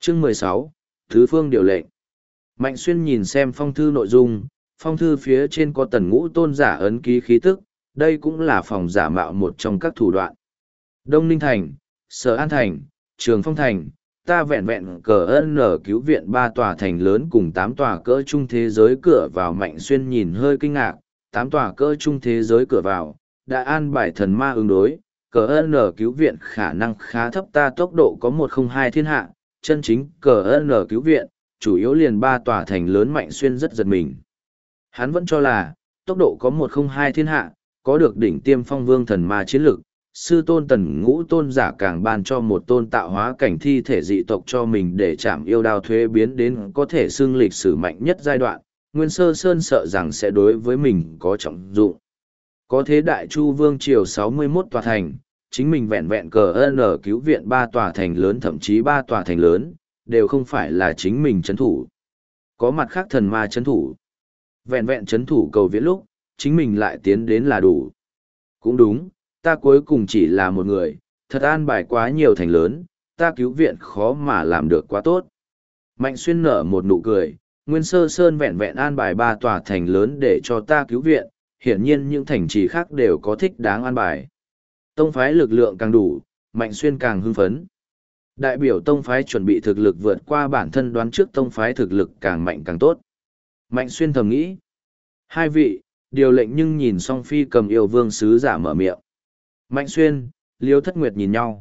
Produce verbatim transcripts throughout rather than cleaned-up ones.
Chương mười sáu, Thứ phương điều lệnh. Mạnh Xuyên nhìn xem phong thư nội dung, phong thư phía trên có tần ngũ tôn giả ấn ký khí tức, đây cũng là phòng giả mạo một trong các thủ đoạn. Đông Ninh Thành, Sở An Thành, Trường Phong Thành, ta vẹn vẹn cờ ơn nở cứu viện ba tòa thành lớn cùng tám tòa cỡ trung thế giới cửa vào. Mạnh Xuyên nhìn hơi kinh ngạc, tám tòa cỡ trung thế giới cửa vào, đã an bài thần ma ứng đối, cờ ơn nở cứu viện khả năng khá thấp, ta tốc độ có một không hai thiên hạ, chân chính cờ ơn nở cứu viện, chủ yếu liền ba tòa thành lớn. Mạnh Xuyên rất giật mình. Hắn vẫn cho là, tốc độ có một không hai thiên hạ, có được đỉnh tiêm phong vương thần ma chiến lực, sư tôn tần ngũ tôn giả càng ban cho một tôn tạo hóa cảnh thi thể dị tộc cho mình để chạm yêu đao thuế biến đến có thể xưng lịch sử mạnh nhất giai đoạn. Nguyên Sơ Sơn sợ rằng sẽ đối với mình có trọng dụng. Có thế Đại Chu Vương Triều sáu mươi mốt tòa thành, chính mình vẹn vẹn cờ ơn ở cứu viện ba tòa thành lớn, thậm chí ba tòa thành lớn, đều không phải là chính mình chấn thủ. Có mặt khác thần ma chấn thủ. Vẹn vẹn chấn thủ cầu viễn lúc, chính mình lại tiến đến là đủ. Cũng đúng, ta cuối cùng chỉ là một người, thật an bài quá nhiều thành lớn, ta cứu viện khó mà làm được quá tốt. Mạnh Xuyên nở một nụ cười, Nguyên Sơ Sơn vẹn vẹn an bài ba tòa thành lớn để cho ta cứu viện, hiển nhiên những thành trì khác đều có thích đáng an bài. Tông phái lực lượng càng đủ, Mạnh Xuyên càng hưng phấn. Đại biểu tông phái chuẩn bị thực lực vượt qua bản thân đoán trước tông phái thực lực càng mạnh càng tốt. Mạnh Xuyên thầm nghĩ. Hai vị, điều lệnh nhưng nhìn song Phi Cầm yêu vương sứ giả mở miệng. Mạnh Xuyên, Liêu Thất Nguyệt nhìn nhau.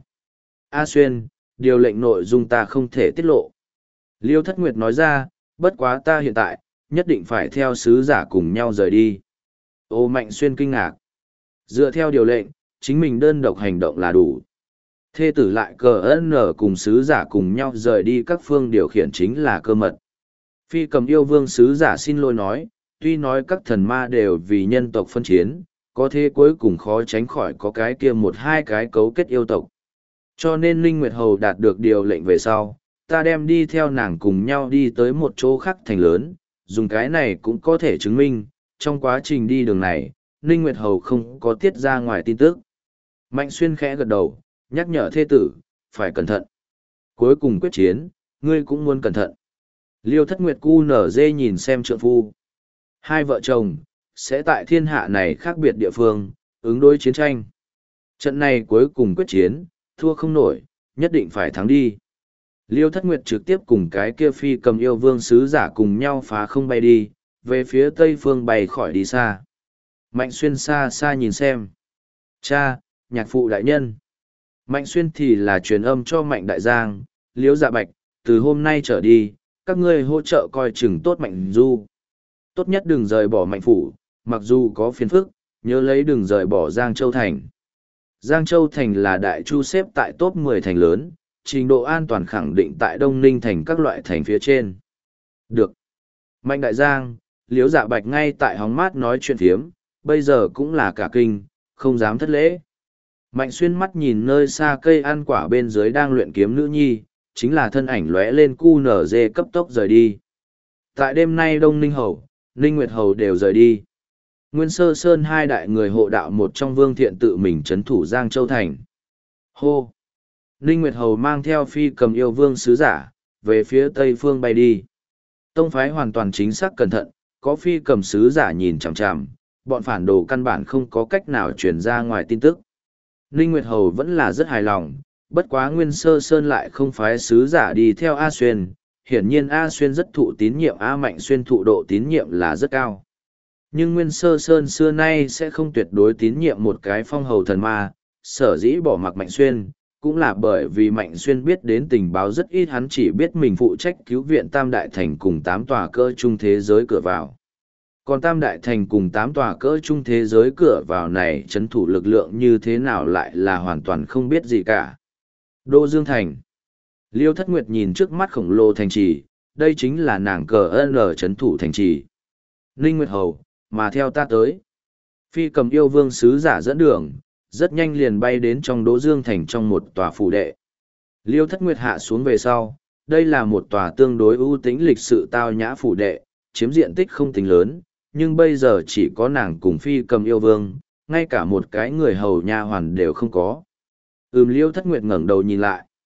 A Xuyên, điều lệnh nội dung ta không thể tiết lộ. Liêu Thất Nguyệt nói ra, bất quá ta hiện tại, nhất định phải theo sứ giả cùng nhau rời đi. Ô Mạnh Xuyên kinh ngạc. Dựa theo điều lệnh, chính mình đơn độc hành động là đủ. Thê tử lại cờ ân nở cùng sứ giả cùng nhau rời đi các phương điều khiển chính là cơ mật. Phi Cầm yêu vương sứ giả xin lỗi nói, tuy nói các thần ma đều vì nhân tộc phân chiến, có thế cuối cùng khó tránh khỏi có cái kia một hai cái cấu kết yêu tộc. Cho nên Linh Nguyệt Hầu đạt được điều lệnh về sau, ta đem đi theo nàng cùng nhau đi tới một chỗ khác thành lớn, dùng cái này cũng có thể chứng minh, trong quá trình đi đường này, Linh Nguyệt Hầu không có tiết ra ngoài tin tức. Mạnh Xuyên khẽ gật đầu, nhắc nhở thê tử, phải cẩn thận. Cuối cùng quyết chiến, ngươi cũng muốn cẩn thận. Liêu Thất Nguyệt cu nở dê nhìn xem trượng phu. Hai vợ chồng, sẽ tại thiên hạ này khác biệt địa phương, ứng đối chiến tranh. Trận này cuối cùng quyết chiến, thua không nổi, nhất định phải thắng đi. Liêu Thất Nguyệt trực tiếp cùng cái kia Phi Cầm yêu vương sứ giả cùng nhau phá không bay đi, về phía tây phương bay khỏi đi xa. Mạnh Xuyên xa xa nhìn xem. Cha, nhạc phụ đại nhân. Mạnh Xuyên thì là truyền âm cho Mạnh Đại Giang, Liễu Dạ Bạch, từ hôm nay trở đi, các ngươi hỗ trợ coi chừng tốt Mạnh Du. Tốt nhất đừng rời bỏ Mạnh Phủ, mặc dù có phiền phức, nhớ lấy đừng rời bỏ Giang Châu Thành. Giang Châu Thành là Đại Chu xếp tại top mười thành lớn, trình độ an toàn khẳng định tại Đông Ninh Thành các loại thành phía trên. Được. Mạnh Đại Giang, Liễu Dạ Bạch ngay tại hóng mát nói chuyện phiếm, bây giờ cũng là cả kinh, không dám thất lễ. Mạnh Xuyên mắt nhìn nơi xa cây ăn quả bên dưới đang luyện kiếm nữ nhi, chính là thân ảnh lóe lên cu nở dê cấp tốc rời đi. Tại đêm nay Đông Ninh Hầu, Ninh Nguyệt Hầu đều rời đi. Nguyên Sơ Sơn hai đại người hộ đạo một trong Vương Thiện tự mình trấn thủ Giang Châu Thành. Hô! Ninh Nguyệt Hầu mang theo Phi Cầm yêu vương sứ giả, về phía tây phương bay đi. Tông phái hoàn toàn chính xác cẩn thận, có Phi Cầm sứ giả nhìn chằm chằm, bọn phản đồ căn bản không có cách nào truyền ra ngoài tin tức. Ninh Nguyệt Hầu vẫn là rất hài lòng, bất quá Nguyên Sơ Sơn lại không phái sứ giả đi theo A Xuyên, hiển nhiên A Xuyên rất thụ tín nhiệm, A Mạnh Xuyên thụ độ tín nhiệm là rất cao. Nhưng Nguyên Sơ Sơn xưa nay sẽ không tuyệt đối tín nhiệm một cái phong hầu thần ma, sở dĩ bỏ mặc Mạnh Xuyên, cũng là bởi vì Mạnh Xuyên biết đến tình báo rất ít, hắn chỉ biết mình phụ trách cứu viện Tam Đại Thành cùng tám tòa cỡ trung thế giới cửa vào. Còn Tam Đại Thành cùng tám tòa cỡ trung thế giới cửa vào này chấn thủ lực lượng như thế nào lại là hoàn toàn không biết gì cả. Đô Dương Thành. Liêu Thất Nguyệt nhìn trước mắt khổng lồ thành trì, đây chính là nàng cờ ơn ở chấn thủ thành trì. Ninh Nguyệt Hầu, mà theo ta tới. Phi Cầm yêu vương sứ giả dẫn đường, rất nhanh liền bay đến trong Đỗ Dương Thành trong một tòa phủ đệ. Liêu Thất Nguyệt hạ xuống về sau, đây là một tòa tương đối ưu tĩnh lịch sự tao nhã phủ đệ, chiếm diện tích không tính lớn, nhưng bây giờ chỉ có nàng cùng Phi Cầm yêu vương, ngay cả một cái người hầu nha hoàn đều không có. Ừm Liêu Thất Nguyệt ngẩng đầu nhìn lại.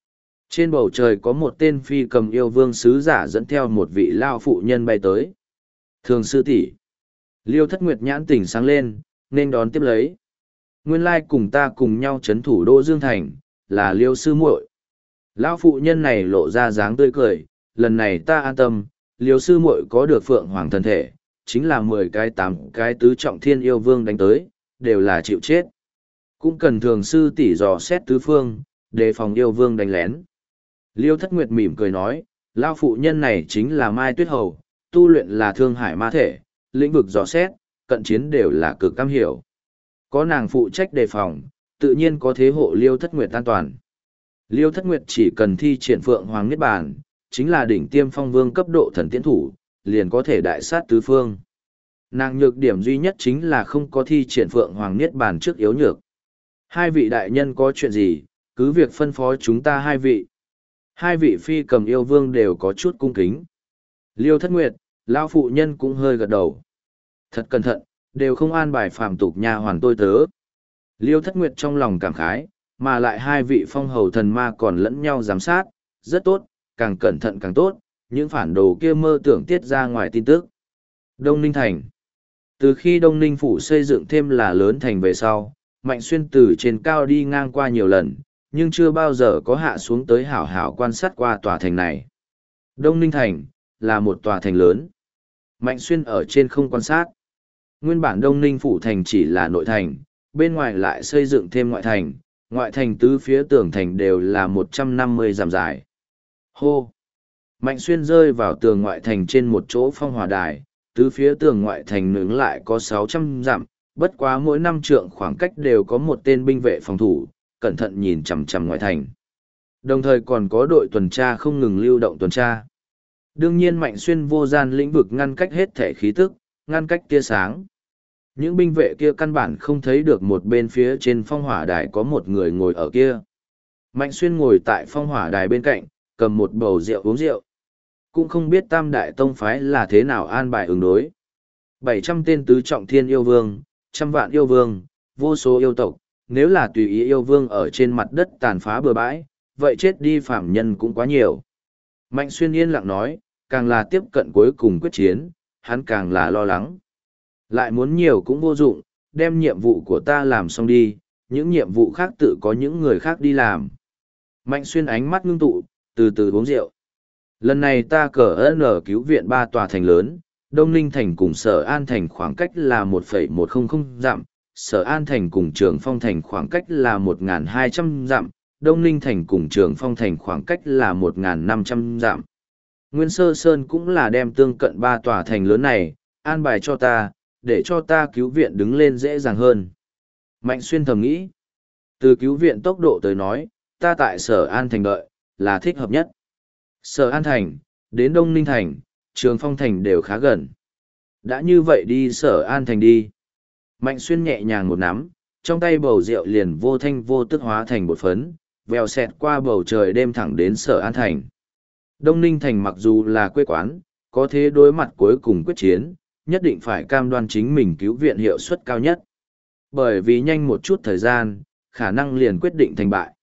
Trên bầu trời có một tên phi cầm yêu vương sứ giả dẫn theo một vị lao phụ nhân bay tới. Thường sư tỷ. Liêu Thất Nguyệt nhãn tỉnh sáng lên, nên đón tiếp lấy. Nguyên lai cùng ta cùng nhau chấn thủ Đô Dương Thành, là Liêu sư muội. Lão phụ nhân này lộ ra dáng tươi cười, lần này ta an tâm, Liêu sư muội có được phượng hoàng thân thể, chính là mười cái tám cái tứ trọng thiên yêu vương đánh tới, đều là chịu chết. Cũng cần thường sư tỷ dò xét tứ phương, đề phòng yêu vương đánh lén. Liêu Thất Nguyệt mỉm cười nói, lão phụ nhân này chính là Mai Tuyết Hầu, tu luyện là thương hải ma thể, lĩnh vực dò xét, cận chiến đều là cực cam hiểu. Có nàng phụ trách đề phòng, tự nhiên có thế hộ Liêu Thất Nguyệt an toàn. Liêu Thất Nguyệt chỉ cần thi triển phượng hoàng niết bàn, chính là đỉnh tiêm phong vương cấp độ thần tiễn thủ, liền có thể đại sát tứ phương. Nàng nhược điểm duy nhất chính là không có thi triển phượng hoàng niết bàn trước yếu nhược. Hai vị đại nhân có chuyện gì, cứ việc phân phó chúng ta hai vị. Hai vị phi cầm yêu vương đều có chút cung kính. Liêu Thất Nguyệt, lão phụ nhân cũng hơi gật đầu. Thật cẩn thận, đều không an bài phàm tục nha hoàn tôi tớ. Liêu Thất Nguyệt trong lòng cảm khái, mà lại hai vị phong hầu thần ma còn lẫn nhau giám sát, rất tốt, càng cẩn thận càng tốt, những phản đồ kia mơ tưởng tiết ra ngoài tin tức. Đông Ninh Thành. Từ khi Đông Ninh Phủ xây dựng thêm là lớn thành về sau, Mạnh Xuyên từ trên cao đi ngang qua nhiều lần, nhưng chưa bao giờ có hạ xuống tới hảo hảo quan sát qua tòa thành này. Đông Ninh Thành, là một tòa thành lớn. Mạnh Xuyên ở trên không quan sát. Nguyên bản Đông Ninh Phủ thành chỉ là nội thành, bên ngoài lại xây dựng thêm ngoại thành, ngoại thành tứ phía tường thành đều là một trăm năm mươi dặm dài. Hô! Mạnh Xuyên rơi vào tường ngoại thành trên một chỗ phong hỏa đài, tứ phía tường ngoại thành nướng lại có sáu trăm dặm, bất quá mỗi năm trượng khoảng cách đều có một tên binh vệ phòng thủ, cẩn thận nhìn chằm chằm ngoại thành. Đồng thời còn có đội tuần tra không ngừng lưu động tuần tra. Đương nhiên Mạnh Xuyên vô gian lĩnh vực ngăn cách hết thể khí tức, ngăn cách tia sáng. Những binh vệ kia căn bản không thấy được một bên phía trên phong hỏa đài có một người ngồi ở kia. Mạnh Xuyên ngồi tại phong hỏa đài bên cạnh, cầm một bầu rượu uống rượu. Cũng không biết Tam Đại Tông Phái là thế nào an bài ứng đối. bảy trăm tên tứ trọng thiên yêu vương, trăm vạn yêu vương, vô số yêu tộc, nếu là tùy ý yêu vương ở trên mặt đất tàn phá bừa bãi, vậy chết đi phạm nhân cũng quá nhiều. Mạnh Xuyên yên lặng nói, càng là tiếp cận cuối cùng quyết chiến, hắn càng là lo lắng. Lại muốn nhiều cũng vô dụng, đem nhiệm vụ của ta làm xong đi, những nhiệm vụ khác tự có những người khác đi làm. Mạnh Xuyên ánh mắt ngưng tụ, từ từ uống rượu. Lần này ta cờ ơn ở cứu viện ba tòa thành lớn, Đông Ninh Thành cùng Sở An Thành khoảng cách là một phẩy một không không dặm, Sở An Thành cùng Trường Phong Thành khoảng cách là một nghìn hai trăm dặm, Đông Ninh Thành cùng Trường Phong Thành khoảng cách là một nghìn năm trăm dặm. Nguyên Sơ Sơn cũng là đem tương cận ba tòa thành lớn này, an bài cho ta, để cho ta cứu viện đứng lên dễ dàng hơn. Mạnh Xuyên thầm nghĩ, từ cứu viện tốc độ tới nói, ta tại Sở An Thành đợi, là thích hợp nhất. Sở An Thành, đến Đông Ninh Thành, Trường Phong Thành đều khá gần. Đã như vậy đi Sở An Thành đi. Mạnh Xuyên nhẹ nhàng một nắm, trong tay bầu rượu liền vô thanh vô tức hóa thành bột phấn, vèo xẹt qua bầu trời đêm thẳng đến Sở An Thành. Đông Ninh Thành mặc dù là quê quán, có thế đối mặt cuối cùng quyết chiến, nhất định phải cam đoan chính mình cứu viện hiệu suất cao nhất. Bởi vì nhanh một chút thời gian, khả năng liền quyết định thành bại.